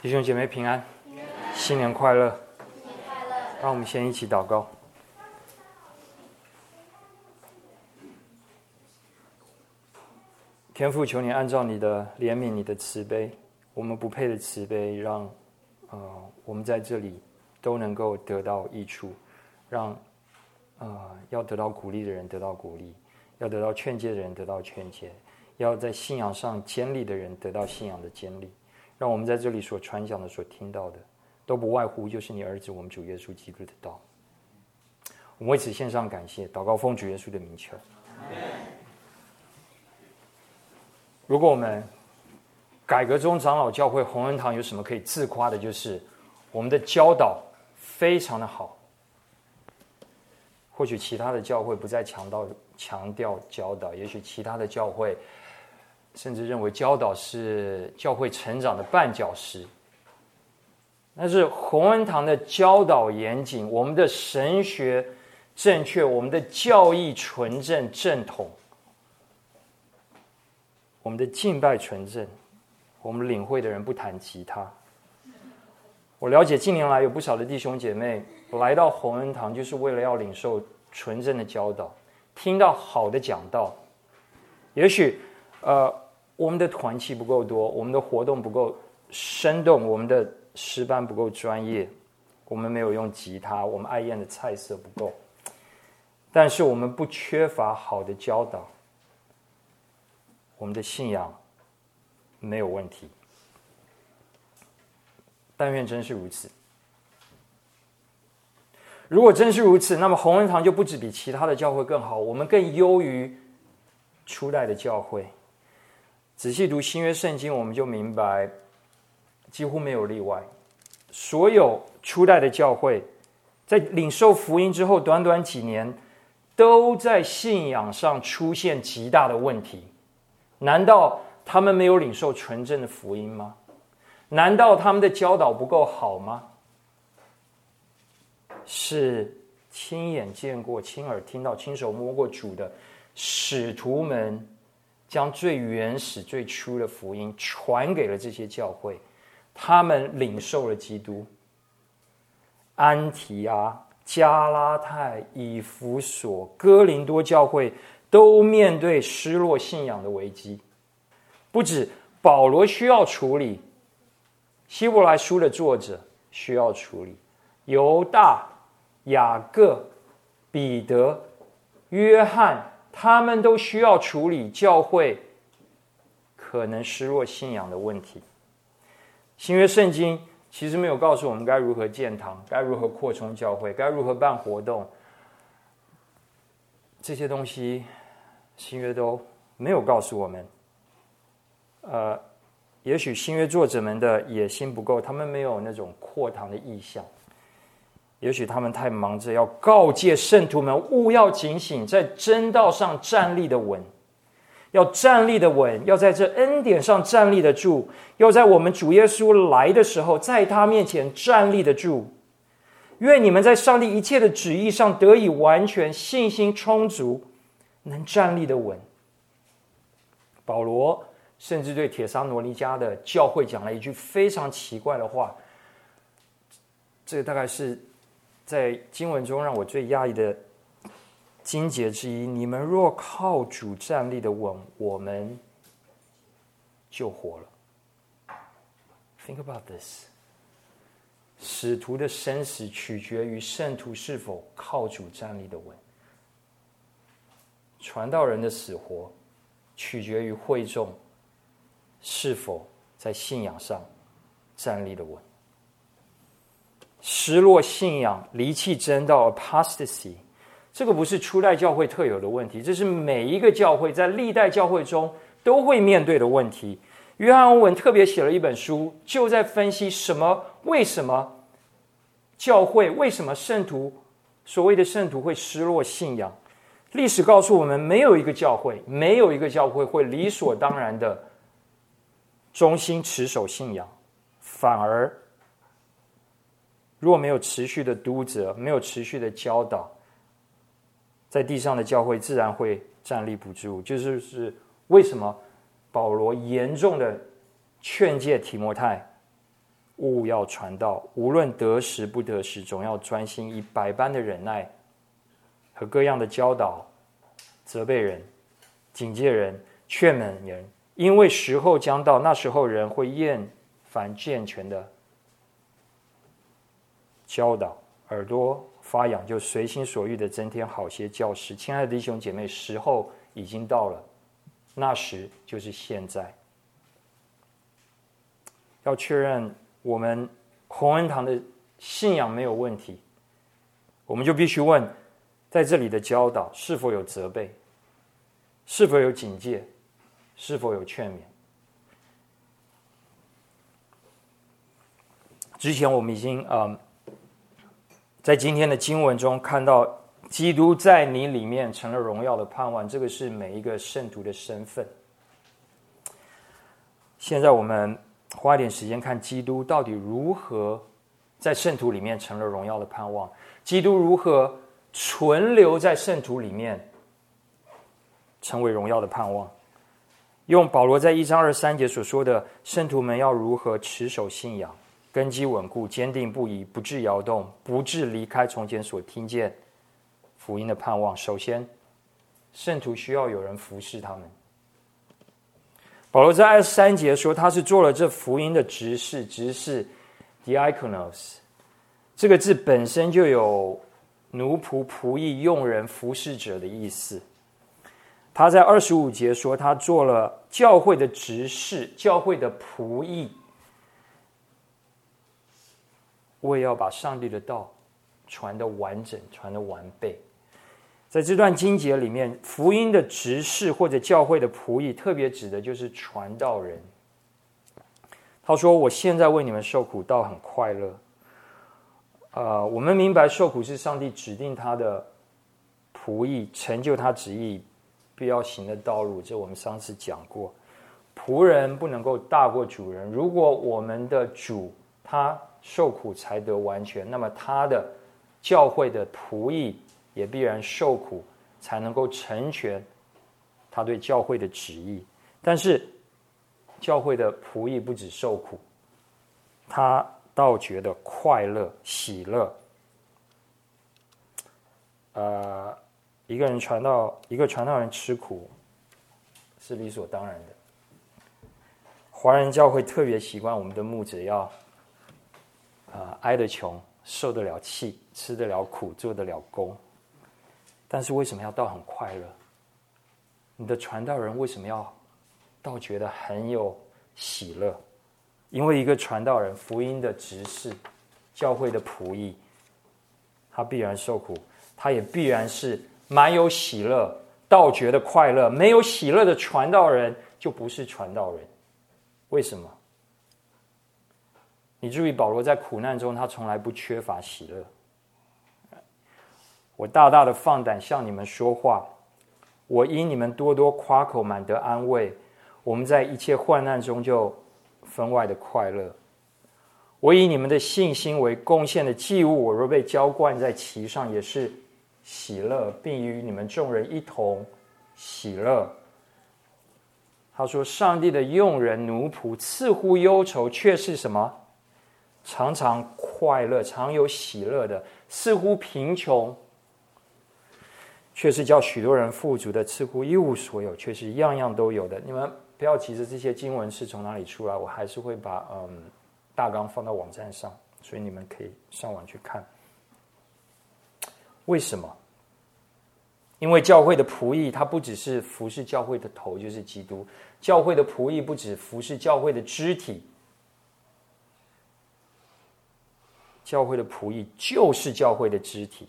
弟兄姐妹平安，新年快乐！让我们先一起祷告。天父，求你按照你的怜悯、你的慈悲，我们不配的慈悲，让我们在这里都能够得到益处，让要得到鼓励的人得到鼓励，要得到劝诫的人得到劝诫，要在信仰上坚立的人得到信仰的坚立。让我们在这里所传讲的、所听到的，都不外乎就是你儿子我们主耶稣基督的道。我们为此献上感谢，祷告奉主耶稣的名求。如果我们改革中长老教会洪恩堂有什么可以自夸的，就是我们的教导非常的好。或许其他的教会不再强调教导，也许其他的教会甚至认为教导是教会成长的绊脚石。但是洪恩堂的教导严谨，我们的神学正确，我们的教义纯正正统，我们的敬拜纯正，我们领会的人不弹吉他。我了解近年来有不少的弟兄姐妹来到洪恩堂，就是为了要领受纯正的教导，听到好的讲道。也许我们的团契不够多，我们的活动不够生动，我们的诗班不够专业，我们没有用吉他，我们爱宴的菜色不够，但是我们不缺乏好的教导，我们的信仰没有问题。但愿真是如此。如果真是如此，那么洪恩堂就不止比其他的教会更好，我们更优于初代的教会。仔细读新约圣经，我们就明白几乎没有例外，所有初代的教会在领受福音之后短短几年，都在信仰上出现极大的问题。难道他们没有领受纯正的福音吗？难道他们的教导不够好吗？是亲眼见过、亲耳听到、亲手摸过主的使徒们将最原始、最初的福音传给了这些教会，他们领受了基督。安提阿、加拉太、以弗所、哥林多教会都面对失落信仰的危机。不止保罗需要处理，希伯来书的作者需要处理，犹大、雅各、彼得、约翰，他们都需要处理教会可能失落信仰的问题。新约圣经其实没有告诉我们该如何建堂，该如何扩充教会，该如何办活动，这些东西新约都没有告诉我们。也许新约作者们的野心不够，他们没有那种扩堂的意向。也许他们太忙着要告诫圣徒们务要警醒，在真道上站立的稳，要站立的稳，要在这恩典上站立得住，要在我们主耶稣来的时候，在他面前站立得住。愿你们在上帝一切的旨意上得以完全，信心充足，能站立得稳。保罗甚至对帖撒罗尼迦的教会讲了一句非常奇怪的话，这个大概是在经文中让我最讶异的经节之一：你们若靠主站立的稳，我们就活了。Think about this。使徒的生死取决于圣徒是否靠主站立的稳，传道人的死活取决于会众是否在信仰上站立的稳。失落信仰、离弃真道 apostasy， 这个不是初代教会特有的问题，这是每一个教会在历代教会中都会面对的问题。约翰·欧文特别写了一本书，就在分析为什么教会、为什么圣徒，所谓的圣徒会失落信仰。历史告诉我们，没有一个教会会理所当然的忠心持守信仰，反而若没有持续的督责，没有持续的教导，在地上的教会自然会站立不住。就是为什么保罗严重的劝诫提摩太， 务要传道，无论得时不得时，总要专心，以百般的忍耐和各样的教导，责备人、警戒人、劝勉人。因为时候将到，那时候人会厌烦健全的教导，耳朵发痒，就随心所欲的增添好些教师。亲爱的弟兄姐妹，时候已经到了，那时就是现在。要确认我们洪恩堂的信仰没有问题，我们就必须问，在这里的教导是否有责备，是否有警戒，是否有劝勉。之前我们已经在今天的经文中看到，基督在你里面成了荣耀的盼望，这个是每一个圣徒的身份。现在我们花一点时间看基督到底如何在圣徒里面成了荣耀的盼望，基督如何存留在圣徒里面成为荣耀的盼望。用保罗在1章23节所说的，圣徒们要如何持守信仰，根基稳固，坚定不移，不致摇动，不致离开从前所听见福音的盼望。首先，圣徒需要有人服侍他们。保罗在23节说，他是做了这福音的执事。执事 diakonos 这个字本身就有奴仆、仆役、用人、服侍者的意思。他在25节说，他做了教会的执事，教会的仆役，为要把上帝的道传得完整，传得完备。在这段经节里面，福音的执事或者教会的仆役，特别指的就是传道人。他说，我现在为你们受苦，倒很快乐。我们明白受苦是上帝指定他的仆役成就他旨意必要行的道路，这我们上次讲过。仆人不能够大过主人，如果我们的主他受苦才得完全，那么他的教会的仆役也必然受苦，才能够成全他对教会的旨意。但是教会的仆役不只受苦，他倒觉得快乐、喜乐。一个传道人吃苦是理所当然的。华人教会特别习惯我们的牧者要挨得穷，受得了气，吃得了苦，做得了工。但是为什么要倒很快乐？你的传道人为什么要倒觉得很有喜乐？因为一个传道人，福音的执事，教会的仆役，他必然受苦，他也必然是满有喜乐，倒觉得快乐。没有喜乐的传道人就不是传道人。为什么？你注意，保罗在苦难中，他从来不缺乏喜乐。我大大的放胆向你们说话，我因你们多多夸口，满得安慰。我们在一切患难中就分外的快乐。我以你们的信心为贡献的祭物，我若被浇灌在其上，也是喜乐，并与你们众人一同喜乐。他说，上帝的用人奴仆似乎忧愁，却是什么？常常快乐，常有喜乐的；似乎贫穷，却是叫许多人富足的；似乎一无所有，却是样样都有的。你们不要急着这些经文是从哪里出来，我还是会把大纲放到网站上，所以你们可以上网去看。为什么？因为教会的仆役，他不只是服侍教会的头，就是基督。教会的仆役不只服侍教会的肢体，教会的仆役就是教会的肢体。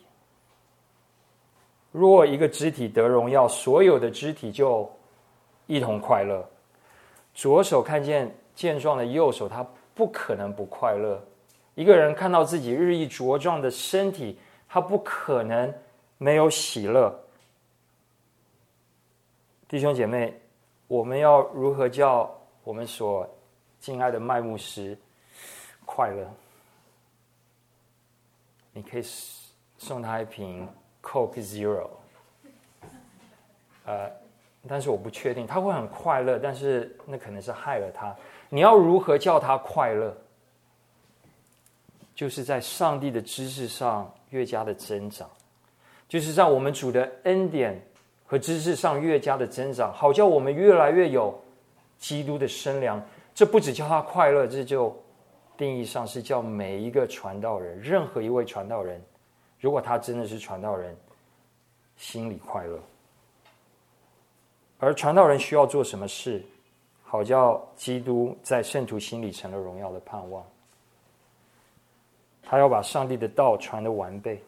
若一个肢体得荣耀，所有的肢体就一同快乐。左手看见健壮的右手，他不可能不快乐。一个人看到自己日益茁壮的身体，他不可能没有喜乐。弟兄姐妹，我们要如何叫我们所敬爱的麦牧师快乐？你可以送他一瓶 Coke Zero， 但是我不确定他会很快乐，但是那可能是害了他。你要如何叫他快乐？ 就是在上帝的知识上越加的增长，就是在我们主的恩典和知识上越加的增长，好叫我们越来越有基督的身量。这不只叫他快乐，这就定义上是叫每一个传道人，任何一位传道人，如果他真的是传道人，心里快乐。而传道人需要做什么事，好叫基督在圣徒心里成了荣耀的盼望？他要把上帝的道传得完备。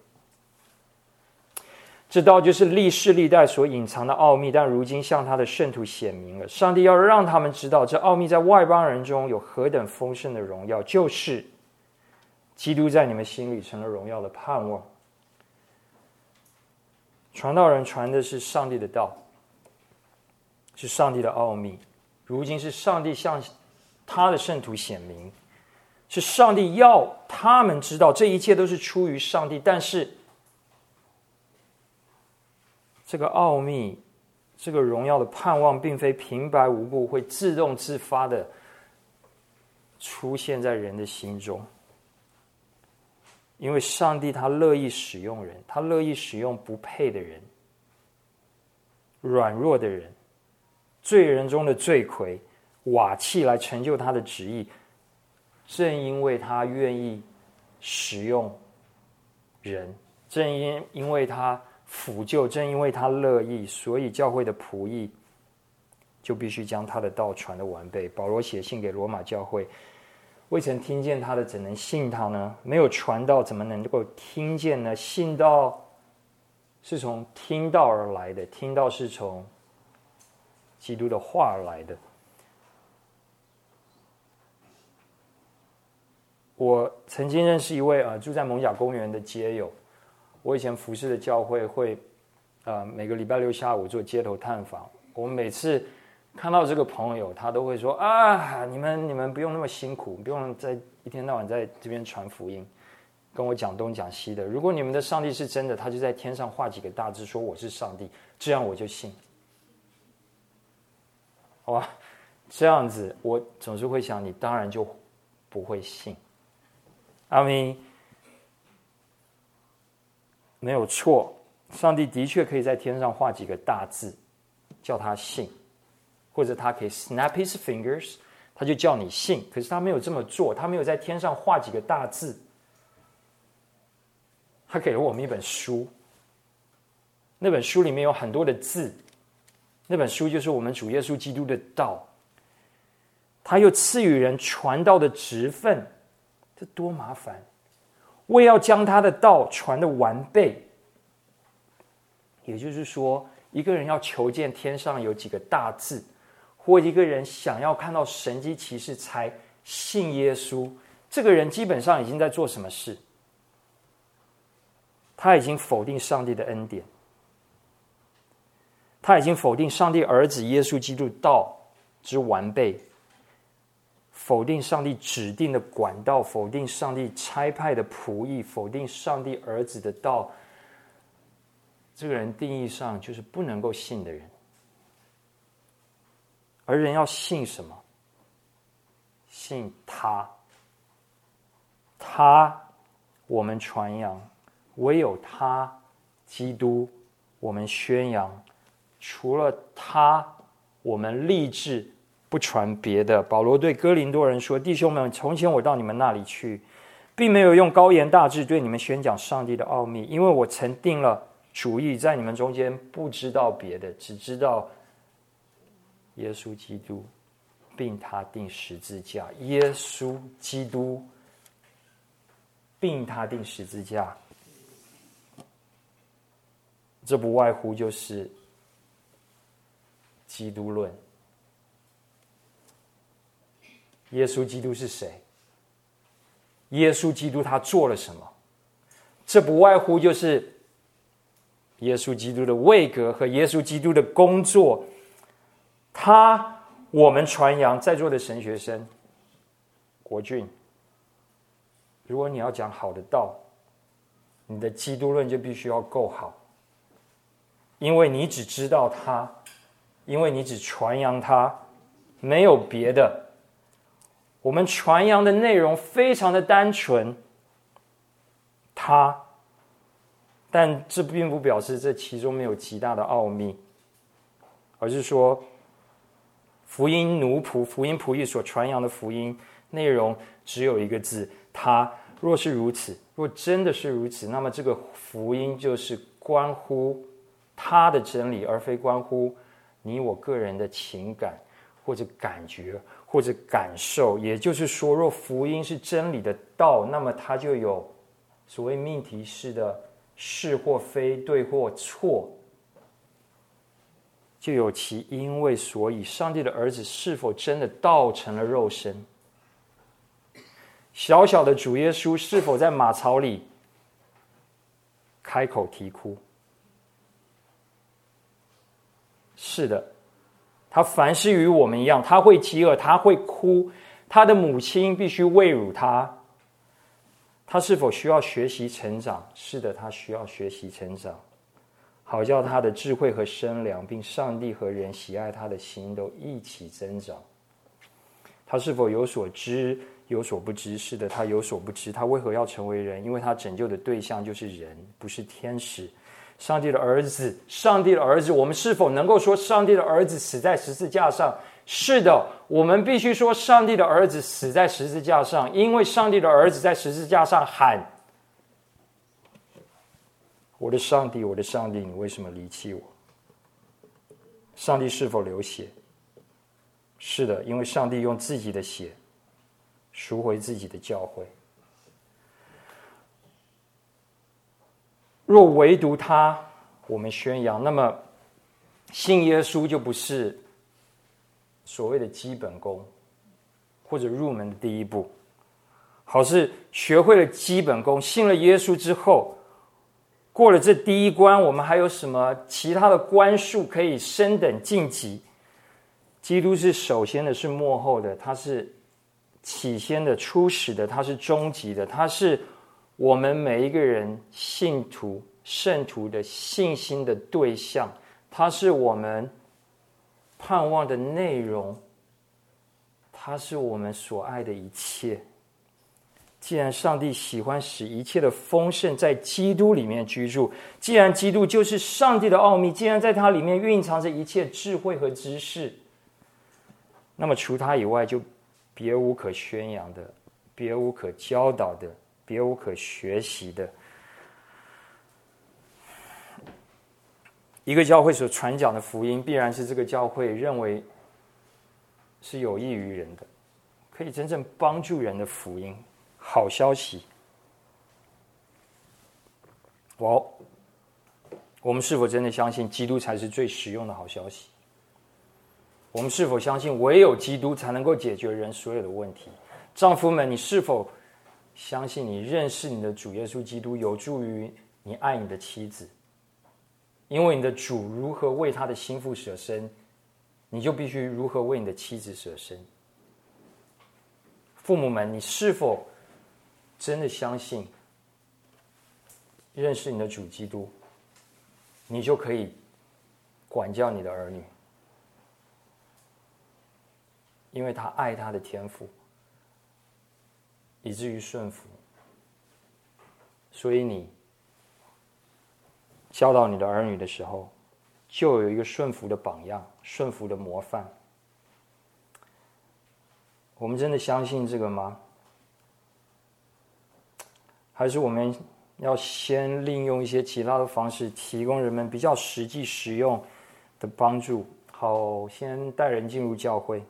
这道就是历世历代所隐藏的奥秘，但如今向他的圣徒显明了。上帝要让他们知道，这奥秘在外邦人中有何等丰盛的荣耀，就是基督在你们心里成了荣耀的盼望。传道人传的是上帝的道，是上帝的奥秘，如今是上帝向他的圣徒显明，是上帝要他们知道，这一切都是出于上帝。但是这个奥秘，这个荣耀的盼望，并非平白无故会自动自发的出现在人的心中，因为上帝他乐意使用人，他乐意使用不配的人、软弱的人、罪人中的罪魁、瓦器来成就他的旨意。正因为他愿意使用人，正因为他辅救，正因为他乐意，所以教会的仆役就必须将他的道传得完备。保罗写信给罗马教会，未曾听见他的，怎能信他呢？没有传道，怎么能够听见呢？信道是从听道而来的，听道是从基督的话而来的。我曾经认识一位住在蒙甲公园的街友，我以前服侍的教会会每个礼拜六下午做街头探访。我们每次看到这个朋友，他都会说啊，你们不用那么辛苦，不用在一天到晚在这边传福音，跟我讲东讲西的。如果你们的上帝是真的，他就在天上画几个大字，说我是上帝，这样我就信。好吧，这样子我总是会想，你当然就不会信。阿们。没有错，上帝的确可以在天上画几个大字，叫他信，或者他可以 snap his fingers， 他就叫你信。可是他没有这么做，他没有在天上画几个大字，他给了我们一本书，那本书里面有很多的字，那本书就是我们主耶稣基督的道。他又赐予人传道的职分，这多麻烦！为要将他的道传得完备，也就是说，一个人要求见天上有几个大字，或一个人想要看到神迹奇事才信耶稣，这个人基本上已经在做什么事？他已经否定上帝的恩典，他已经否定上帝儿子耶稣基督道之完备，否定上帝指定的管道，否定上帝差派的仆役，否定上帝儿子的道。这个人定义上就是不能够信的人。而人要信什么？信他。他我们传扬，唯有他基督我们宣扬，除了他我们立志不传别的。保罗对哥林多人说，弟兄们，从前我到你们那里去，并没有用高言大志对你们宣讲上帝的奥秘，因为我曾定了主意，在你们中间不知道别的，只知道耶稣基督并他钉十字架。耶稣基督并他钉十字架，这不外乎就是基督论。耶稣基督是谁？耶稣基督他做了什么？这不外乎就是耶稣基督的位格和耶稣基督的工作。他我们传扬，在座的神学生国俊，如果你要讲好的道，你的基督论就必须要够好，因为你只知道他，因为你只传扬他，没有别的。我们传扬的内容非常的单纯， 他，但这并不表示这其中没有极大的奥秘，而是说福音奴仆、福音仆役所传扬的福音内容只有一个字，他。若是如此，若真的是如此，那么这个福音就是关乎他的真理，而非关乎你我个人的情感或者感觉或者感受。也就是说，若福音是真理的道，那么它就有所谓命题式的是或非、对或错，就有其因为所以。上帝的儿子是否真的道成了肉身？小小的主耶稣是否在马槽里开口啼哭？是的，他凡事与我们一样，他会饥饿，他会哭，他的母亲必须喂乳他。他是否需要学习成长？是的，他需要学习成长，好叫他的智慧和身量，并上帝和人喜爱他的心都一起增长。他是否有所知？有所不知？是的，他有所不知。他为何要成为人？因为他拯救的对象就是人，不是天使。上帝的儿子，上帝的儿子，我们是否能够说上帝的儿子死在十字架上？是的，我们必须说上帝的儿子死在十字架上，因为上帝的儿子在十字架上喊：我的上帝，我的上帝，你为什么离弃我？上帝是否流血？是的，因为上帝用自己的血赎回自己的教会。若唯独他我们宣扬，那么信耶稣就不是所谓的基本功或者入门的第一步。好，是学会了基本功，信了耶稣之后，过了这第一关，我们还有什么其他的关数可以升等晋级？基督是首先的，是末后的，他是起先的、初始的，他是终极的，他是我们每一个人信徒、圣徒的信心的对象，他是我们盼望的内容，他是我们所爱的一切。既然上帝喜欢使一切的丰盛在基督里面居住，既然基督就是上帝的奥秘，既然在他里面蕴藏着一切智慧和知识，那么除他以外就别无可宣扬的，别无可教导的，别无可学习的。一个教会所传讲的福音，必然是这个教会认为是有益于人的，可以真正帮助人的福音，好消息。我们是否真的相信基督才是最实用的好消息？我们是否相信唯有基督才能够解决人所有的问题？丈夫们，你是否相信你认识你的主耶稣基督有助于你爱你的妻子？因为你的主如何为他的心腹舍身，你就必须如何为你的妻子舍身。父母们，你是否真的相信认识你的主基督，你就可以管教你的儿女？因为他爱他的天父，以至于顺服，所以你教导你的儿女的时候，就有一个顺服的榜样，顺服的模范。我们真的相信这个吗？还是我们要先利用一些其他的方式，提供人们比较实际实用的帮助，好先带人进入教会？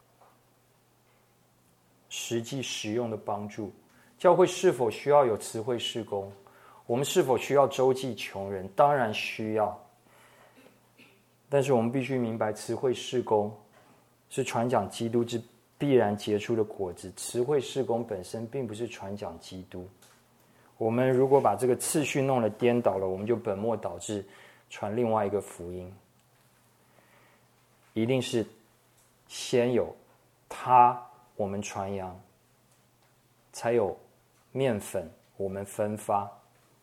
实际实用的帮助。教会是否需要有慈惠事工？我们是否需要周济穷人？当然需要。但是我们必须明白，慈惠事工是传讲基督之必然结出的果子。慈惠事工本身并不是传讲基督。我们如果把这个次序弄了颠倒了，我们就本末倒置，传另外一个福音。一定是先有他，我们传扬，才有面粉，我们分发。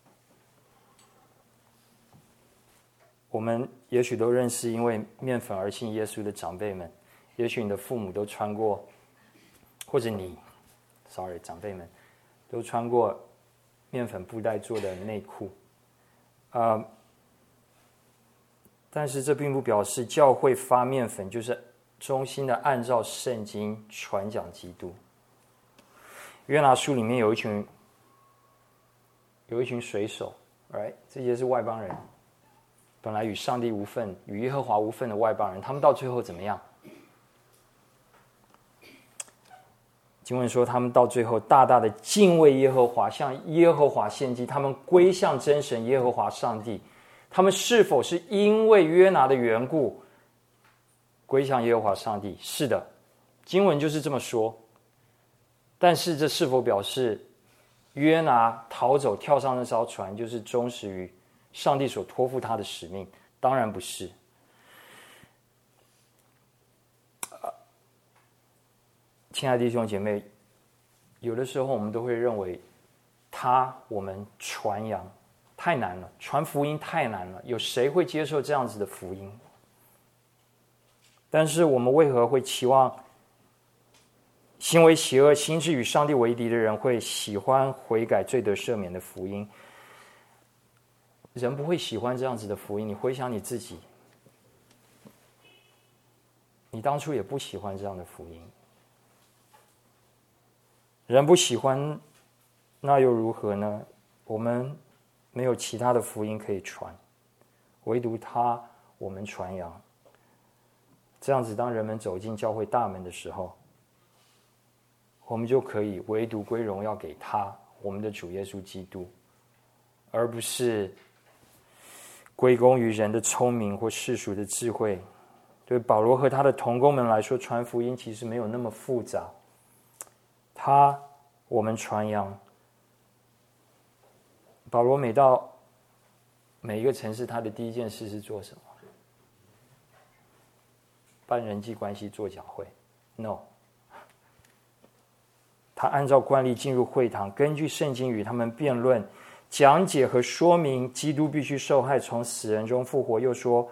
我们也许都认识因为面粉而信耶稣的长辈们，也许你的父母都穿过，或者长辈们都穿过面粉布袋做的内裤。但是这并不表示教会发面粉就是衷心的按照圣经传讲基督。约拿书里面有一群水手， right? 这些是外邦人，本来与上帝无份、与耶和华无份的外邦人，他们到最后怎么样？经文说他们到最后大大的敬畏耶和华，向耶和华献祭，他们归向真神耶和华上帝。他们是否是因为约拿的缘故归向耶和华上帝？是的，经文就是这么说。但是这是否表示约拿逃走跳上那艘船就是忠实于上帝所托付他的使命？当然不是。亲爱的弟兄姐妹，有的时候我们都会认为我们传扬太难了，传福音太难了，有谁会接受这样子的福音？但是我们为何会期望行为邪恶、心志与上帝为敌的人会喜欢悔改、罪得赦免的福音？人不会喜欢这样子的福音。你回想你自己，你当初也不喜欢这样的福音。人不喜欢，那又如何呢？我们没有其他的福音可以传，唯独我们传扬。这样子，当人们走进教会大门的时候，我们就可以唯独归荣耀给我们的主耶稣基督，而不是归功于人的聪明或世俗的智慧。对保罗和他的同工们来说，传福音其实没有那么复杂。我们传扬。保罗每到每一个城市，他的第一件事是做什么？办人际关系，做讲会 ？No， 他按照惯例进入会堂，根据圣经与他们辩论、讲解和说明基督必须受害，从死人中复活。又说：“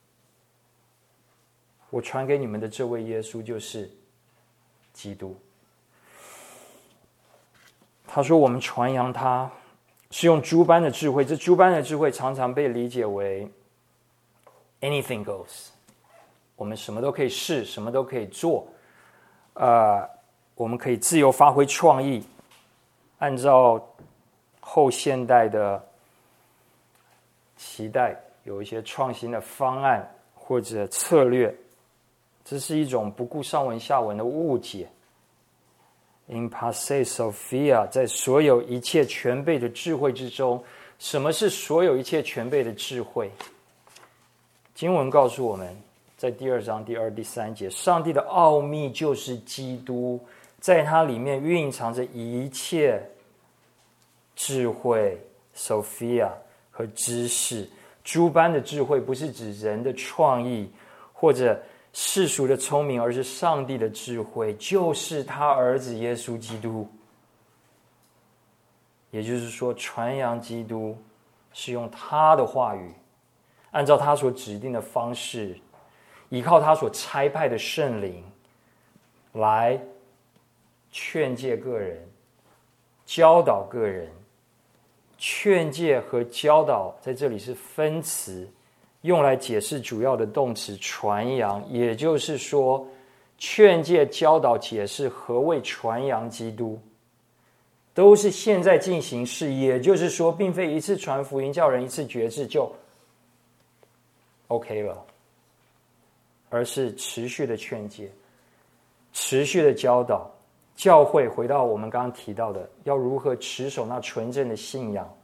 我传给你们的这位耶稣就是基督。”他说：“我们传扬他，是用诸般的智慧。这诸般的智慧常常被理解为 anything goes， 我们什么都可以试，什么都可以做。我们可以自由发挥创意，按照后现代的期待，有一些创新的方案或者策略。这是一种不顾上文下文的误解。In passe Sophia， 在所有一切全备的智慧之中，什么是所有一切全备的智慧？经文告诉我们，在第2章第2、第3节，上帝的奥秘就是基督，在它里面蕴藏着一切智慧 Sophia 和知识。诸般的智慧不是指人的创意或者世俗的聪明，而是上帝的智慧，就是他儿子耶稣基督。也就是说，传扬基督是用他的话语，按照他所指定的方式，依靠他所差派的圣灵来劝诫个人、教导个人。劝诫和教导在这里是分词，用来解释主要的动词传扬，也就是说，劝诫、教导、解释何谓传扬基督，都是现在进行式。也就是说，并非一次传福音叫人一次觉知就 OK 了，而是持续的劝诫，持续的教导。教会回到我们刚刚提到的，要如何持守那纯正的信仰。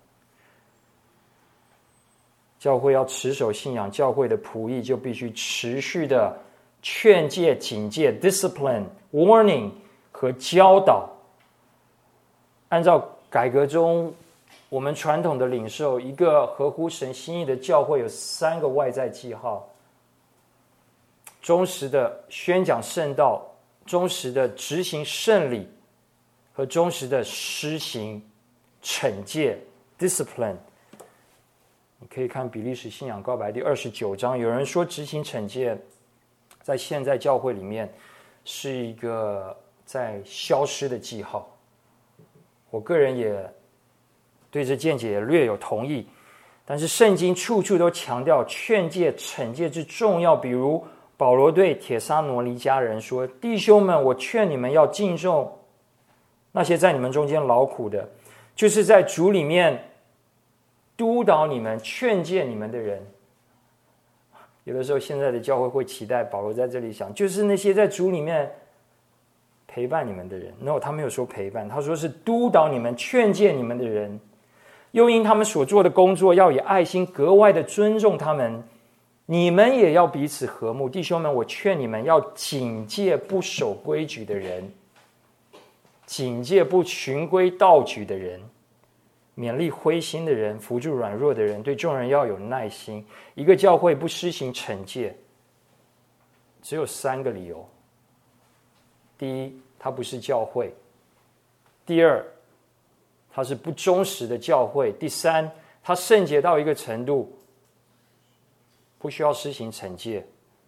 教会要持守信仰，教会的仆役就必须持续的劝诫、警戒 discipline、warning 和教导。按照改革中我们传统的领受，一个合乎神心意的教会有3个外在记号：忠实的宣讲圣道，忠实的执行圣礼，和忠实的施行惩戒 discipline。你可以看比利时信仰告白第29章，有人说执行惩戒在现在教会里面是一个在消失的记号。我个人也对这见解也略有同意。但是圣经处处都强调劝诫、惩戒之重要。比如保罗对帖撒罗尼迦人说：“弟兄们，我劝你们要敬重那些在你们中间劳苦的，就是在主里面督导你们、劝诫你们的人。”有的时候现在的教会会期待保罗在这里想，就是那些在主里面陪伴你们的人。No， 他没有说陪伴，他说是督导你们、劝诫你们的人。又因他们所做的工作要以爱心格外的尊重他们，你们也要彼此和睦。弟兄们，我劝你们要警戒不守规矩的人，警戒不循规蹈矩的人，勉励灰心的人，扶助软弱的人，对众人要有耐心。一个教会不施行惩戒，只有3个理由：第一，它不是教会；第二，它是不忠实的教会；第三，它圣洁到一个程度，不需要施行惩戒。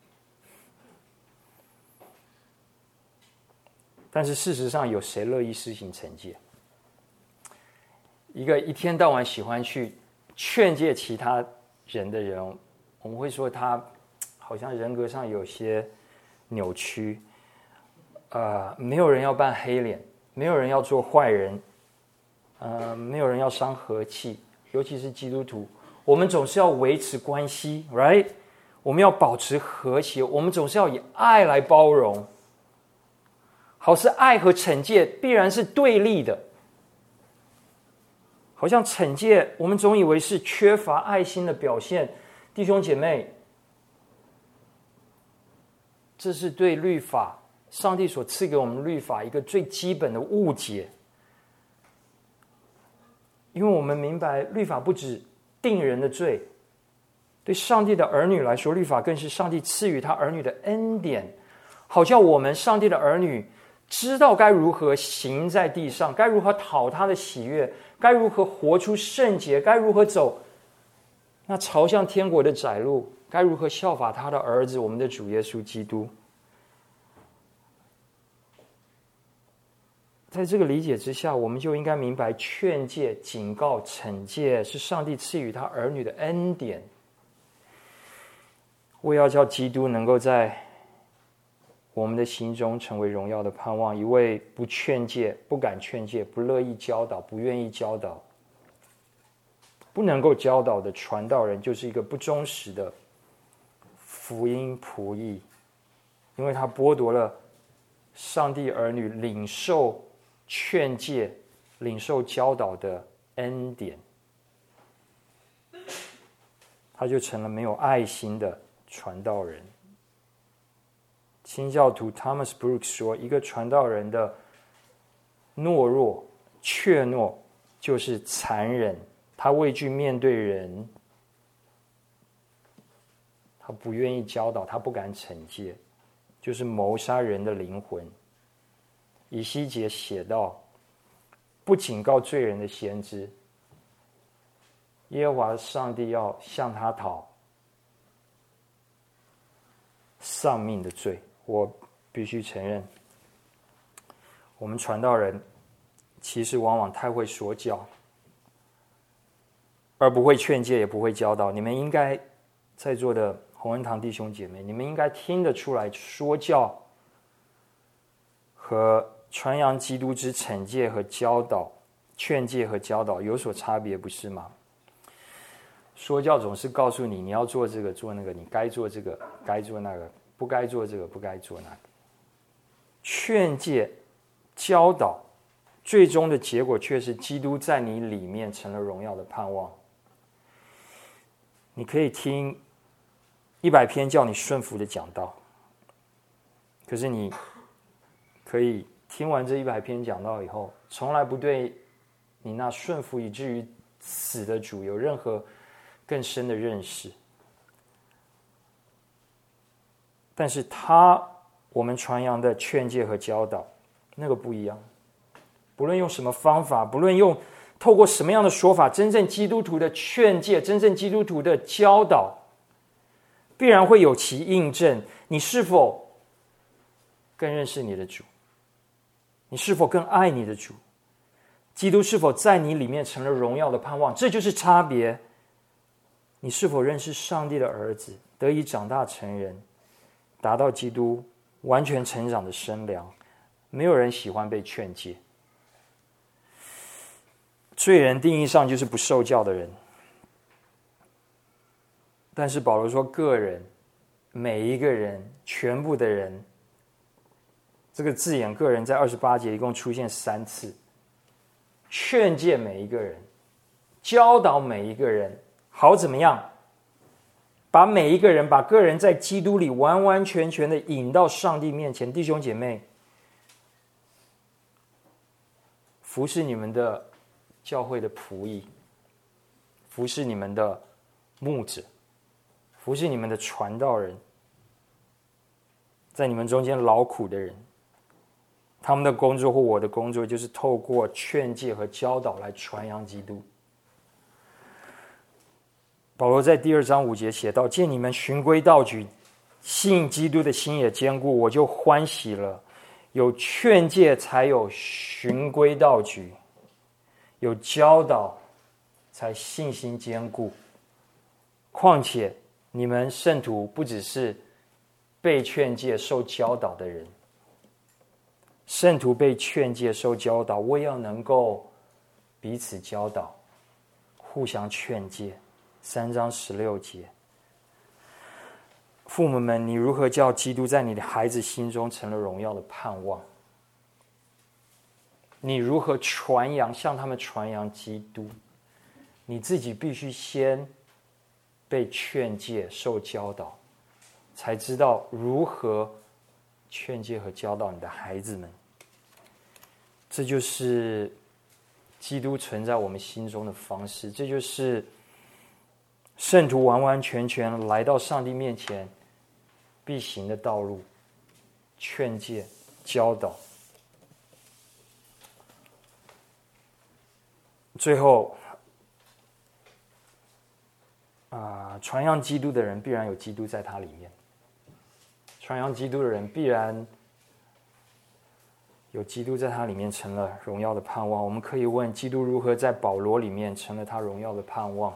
但是事实上，有谁乐意施行惩戒？一个一天到晚喜欢去劝诫其他人的人，我们会说他好像人格上有些扭曲。没有人要扮黑脸，没有人要做坏人，没有人要伤和气，尤其是基督徒，我们总是要维持关系 ，right？ 我们要保持和谐，我们总是要以爱来包容。好似爱和惩戒必然是对立的，好像惩戒我们总以为是缺乏爱心的表现。弟兄姐妹，这是对律法，上帝所赐给我们律法一个最基本的误解。因为我们明白律法不只定人的罪，对上帝的儿女来说，律法更是上帝赐予他儿女的恩典，好叫我们上帝的儿女知道该如何行在地上，该如何讨他的喜悦，该如何活出圣洁，该如何走那朝向天国的窄路，该如何效法他的儿子我们的主耶稣基督。在这个理解之下，我们就应该明白劝诫、警告、惩戒是上帝赐予他儿女的恩典，为要叫基督能够在我们的心中成为荣耀的盼望。一位不劝诫、不敢劝诫、不乐意教导、不愿意教导、不能够教导的传道人，就是一个不忠实的福音仆役，因为他剥夺了上帝儿女领受劝诫、领受教导的恩典，他就成了没有爱心的传道人。新教徒 Thomas Brooks 说，一个传道人的懦弱、怯懦就是残忍，他畏惧面对人，他不愿意教导，他不敢惩戒，就是谋杀人的灵魂。以西结写道，不警告罪人的先知，耶和华上帝要向他讨丧命的罪。我必须承认，我们传道人其实往往太会说教，而不会劝诫，也不会教导。你们应该在座的洪恩堂弟兄姐妹，你们应该听得出来，说教和传扬基督之惩戒和教导、劝诫和教导有所差别，不是吗？说教总是告诉你，你要做这个做那个，你该做这个该做那个，不该做这个不该做那个。劝诫、教导，最终的结果却是基督在你里面成了荣耀的盼望。你可以听100篇叫你顺服的讲道，可是你可以听完这100篇讲道以后，从来不对你那顺服以至于死的主有任何更深的认识。但是我们传扬的劝诫和教导，那个不一样。不论用什么方法，不论透过什么样的说法，真正基督徒的劝诫，真正基督徒的教导，必然会有其印证。你是否更认识你的主？你是否更爱你的主？ 基督是否在你里面成了荣耀的盼望？这就是差别。你是否认识上帝的儿子，得以长大成人，达到基督完全成长的身量？没有人喜欢被劝诫。罪人定义上就是不受教的人，但是保罗说个人，每一个人，全部的人，这个字眼个人在28节一共出现3次，劝诫每一个人，教导每一个人，好怎么样把每一个人，把个人在基督里完完全全的引到上帝面前。弟兄姐妹，服侍你们的教会的仆役，服侍你们的牧者，服侍你们的传道人，在你们中间劳苦的人，他们的工作或我的工作就是透过劝诫和教导来传扬基督。保罗在第2章5节写道：见你们循规蹈矩，信基督的心也坚固，我就欢喜了。有劝诫才有循规蹈矩，有教导才信心坚固。况且你们圣徒不只是被劝诫受教导的人，圣徒被劝诫受教导，我也要能够彼此教导，互相劝诫。3章16节，父母们，你如何叫基督在你的孩子心中成了荣耀的盼望？你如何传扬，向他们传扬基督？你自己必须先被劝诫受教导，才知道如何劝诫和教导你的孩子们。这就是基督存在我们心中的方式，这就是圣徒完完全全来到上帝面前必行的道路，劝诫、教导。最后，传扬基督的人必然有基督在他里面，传扬基督的人必然有基督在他里面成了荣耀的盼望。我们可以问，基督如何在保罗里面成了他荣耀的盼望？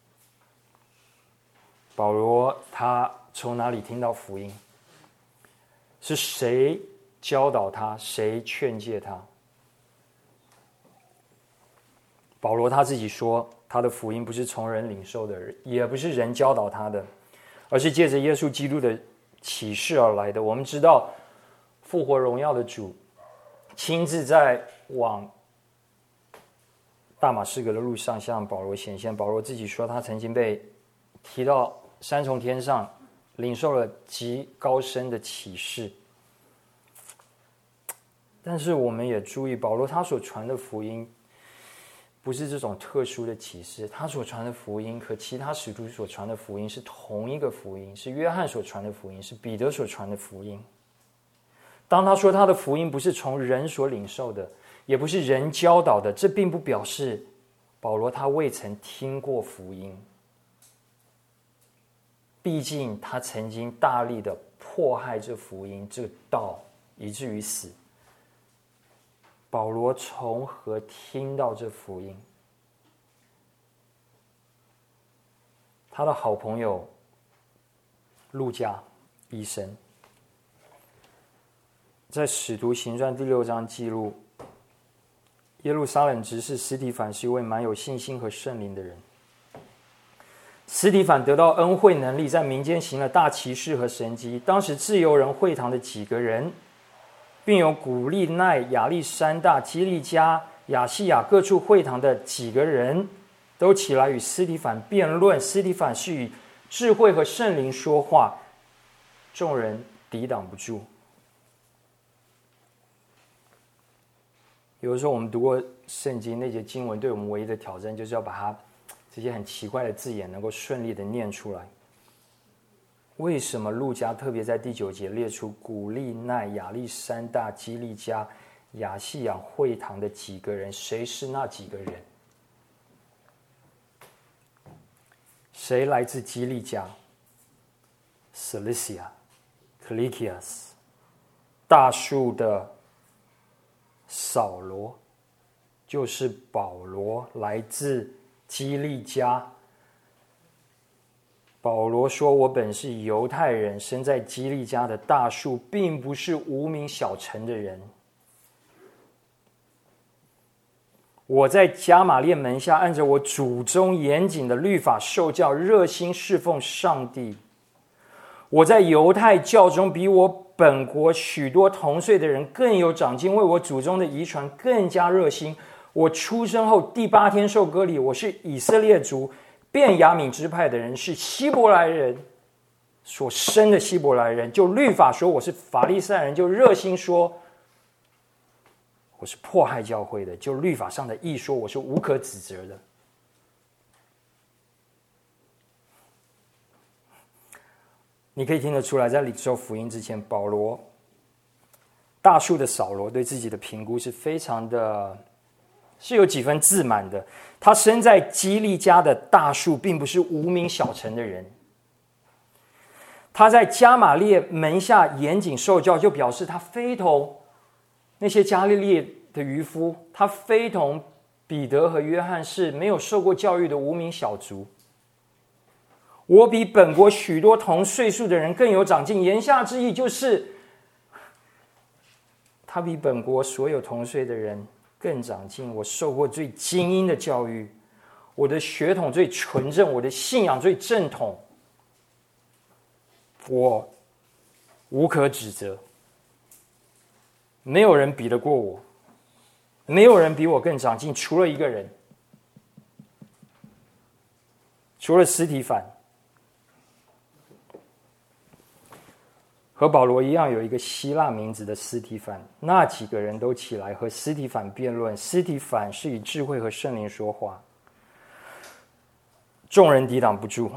保罗他从哪里听到福音？是谁教导他？谁劝诫他？保罗他自己说，他的福音不是从人领受的，也不是人教导他的，而是借着耶稣基督的启示而来的。我们知道复活荣耀的主亲自在往大马士革的路上向保罗显现。保罗自己说，他曾经被提到3重天上，领受了极高深的启示。但是我们也注意，保罗他所传的福音不是这种特殊的启示，他所传的福音和其他使徒所传的福音是同一个福音，是约翰所传的福音，是彼得所传的福音。当他说他的福音不是从人所领受的，也不是人教导的，这并不表示保罗他未曾听过福音。毕竟他曾经大力的迫害这福音，这个道，以至于死。保罗从何听到这福音？他的好朋友路加医生在使徒行传第6章记录，耶路撒冷执事司提反是一位蛮有信心和圣灵的人。司提反得到恩惠能力，在民间行了大奇事和神迹。当时自由人会堂的几个人，并有古利奈、亚历山大、基利加、亚细亚各处会堂的几个人，都起来与司提反辩论。司提反是以智慧和圣灵说话，众人抵挡不住。有的时候我们读过圣经，那节经文对我们唯一的挑战，就是要把它这些很奇怪的字眼能够顺利的念出来。为什么路加特别在第9节列出古利奈、亚历山大、基利加、亚细亚会堂的几个人？谁是那几个人？谁来自基利加 Cilicia Cliquias 大树的扫罗， 就是保罗，来自基利家。保罗说：“我本是犹太人，生在基利家的大树，并不是无名小城的人。我在加玛列门下，按着我祖宗严谨的律法受教，热心侍奉上帝。我在犹太教中，比我本国许多同岁的人更有长进，为我祖宗的遗传更加热心。我出生后第8天受割礼，我是以色列族便雅悯支派的人，是希伯来人所生的希伯来人。就律法说我是法利赛人，就热心说我是迫害教会的，就律法上的义说我是无可指责的。”你可以听得出来，在领受福音之前，保罗大树的扫罗对自己的评估是非常的，是有几分自满的。他生在基利家的大树，并不是无名小城的人。他在加玛列门下严谨受教，就表示他非同那些加利列的渔夫，他非同彼得和约翰是没有受过教育的无名小卒。我比本国许多同岁数的人更有长进，言下之意就是他比本国所有同岁的人更长进。我受过最精英的教育，我的血统最纯正，我的信仰最正统，我无可指责，没有人比得过我，没有人比我更长进，除了一个人，除了司提反。和保罗一样有一个希腊名字的司提反，那几个人都起来和司提反辩论。司提反是以智慧和圣灵说话，众人抵挡不住。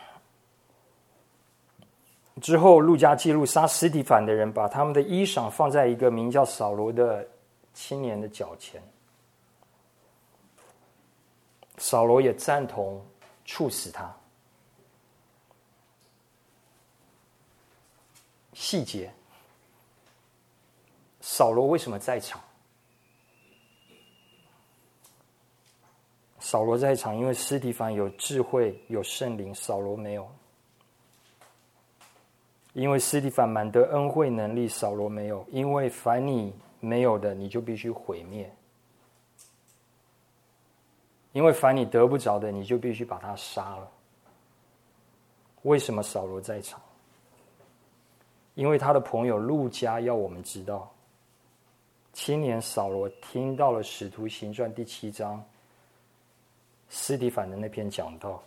之后路加记录杀司提反的人把他们的衣裳放在一个名叫扫罗的青年的脚前，扫罗也赞同处死他。细节，扫罗为什么在场？扫罗在场，因为司提反有智慧有圣灵，扫罗没有。因为司提反满得恩惠能力，扫罗没有。因为凡你没有的，你就必须毁灭。因为凡你得不着的，你就必须把他杀了。为什么扫罗在场？因为他的朋友路加要我们知道，青年扫罗听到了《使徒行传》第7章司提反的那篇讲道，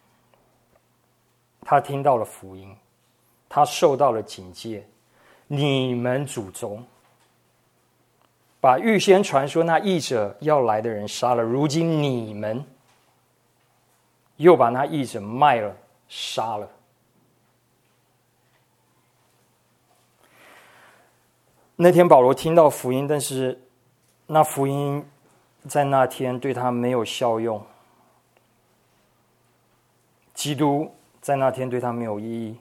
他听到了福音，他受到了警戒。你们祖宗把预先传说那义者要来的人杀了，如今你们又把那义者卖了杀了。那天保罗听到福音，但是那福音在那天对他没有效用，基督在那天对他没有意义。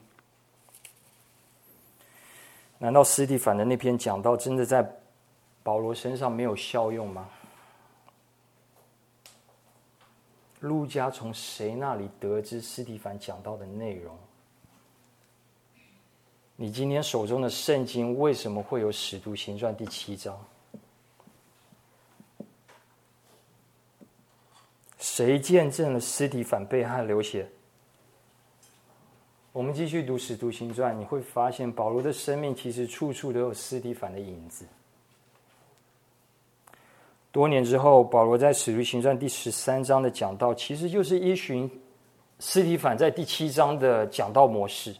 难道司提反的那篇讲道真的在保罗身上没有效用吗？路加从谁那里得知司提反讲道的内容？你今天手中的圣经为什么会有《使徒行传》第7章？谁见证了司提反被害流血？我们继续读《使徒行传》，你会发现保罗的生命其实处处都有司提反的影子。多年之后，保罗在《使徒行传》第13章的讲道，其实就是依循司提反在第7章的讲道模式。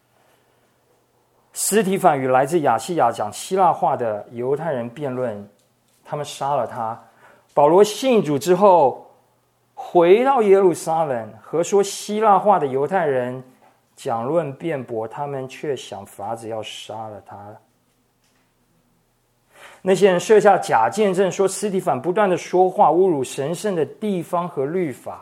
司提反与来自亚细亚讲希腊话的犹太人辩论，他们杀了他。保罗信主之后，回到耶路撒冷，和说希腊话的犹太人讲论辩驳，他们却想法子要杀了他。那些人设下假见证，说司提反不断的说话，侮辱神圣的地方和律法。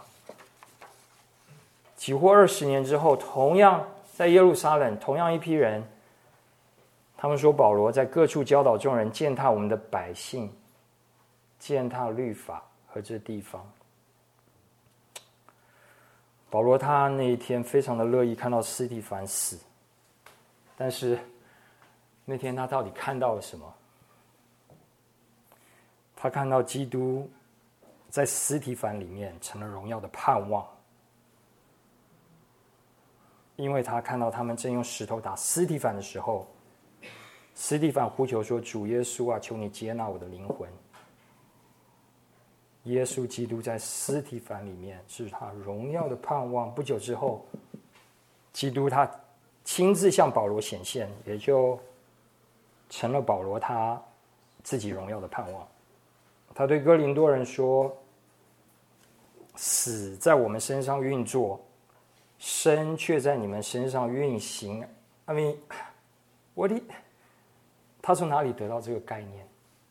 几乎20年之后，同样在耶路撒冷，同样一批人，他们说保罗在各处教导众人，践踏我们的百姓， 践踏律法和这地方。保罗他那一天非常的乐意看到司提反死，但是那天他到底看到了什么？他看到基督在司提反里面成了荣耀的盼望，因为他看到他们正用石头打司提反的时候，司提反呼求说：“主耶稣啊，求你接纳我的灵魂。”耶稣基督在司提反里面是他荣耀的盼望。不久之后，基督他亲自向保罗显现，也就成了保罗他自己荣耀的盼望。他对哥林多人说：“死在我们身上运作，生却在你们身上运行。” I mean， 他从哪里得到这个概念？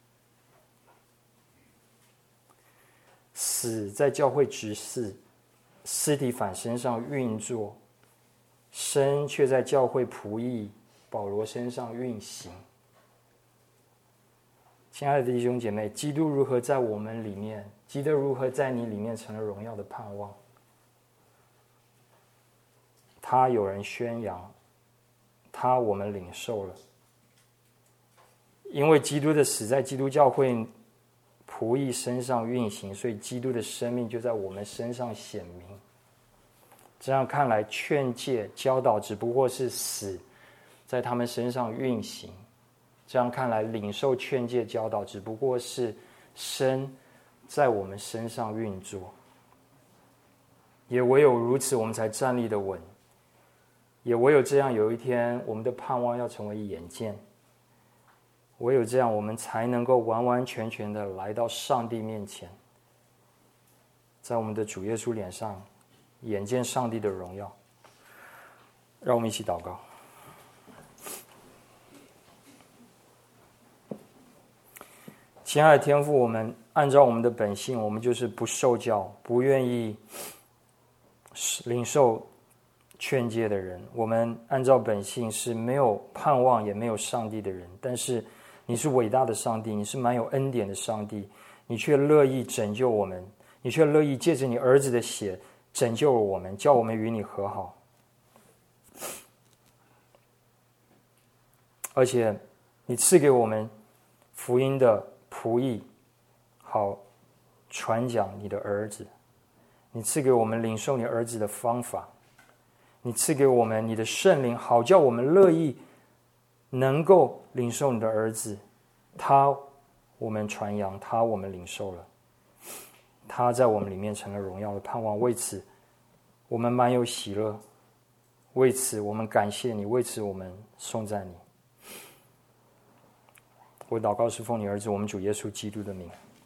死在教会执事司提反身上运作，生却在教会仆役保罗身上运行。亲爱的弟兄姐妹，基督如何在我们里面，基督如何在你里面成了荣耀的盼望？他有人宣扬，他我们领受了。因为基督的死在基督教会仆役身上运行，所以基督的生命就在我们身上显明。这样看来，劝诫教导只不过是死在他们身上运行；这样看来，领受劝诫教导只不过是生在我们身上运作。也唯有如此，我们才站立得稳；也唯有这样，有一天我们的盼望要成为眼见。唯有这样，我们才能够完完全全的来到上帝面前，在我们的主耶稣脸上眼见上帝的荣耀。让我们一起祷告。亲爱的天父，我们按照我们的本性，我们就是不受教，不愿意领受劝诫的人。我们按照本性是没有盼望也没有上帝的人，但是你是伟大的上帝，你是满有恩典的上帝，你却乐意拯救我们，你却乐意借着你儿子的血拯救了我们，叫我们与你和好。而且你赐给我们福音的仆役，好传讲你的儿子。你赐给我们领受你儿子的方法，你赐给我们你的圣灵，好叫我们乐意能够领受你的儿子。他我们传扬，他我们领受了，他在我们里面成了荣耀的盼望。为此我们满有喜乐，为此我们感谢你，为此我们颂赞你。我祷告是奉你儿子我们主耶稣基督的名，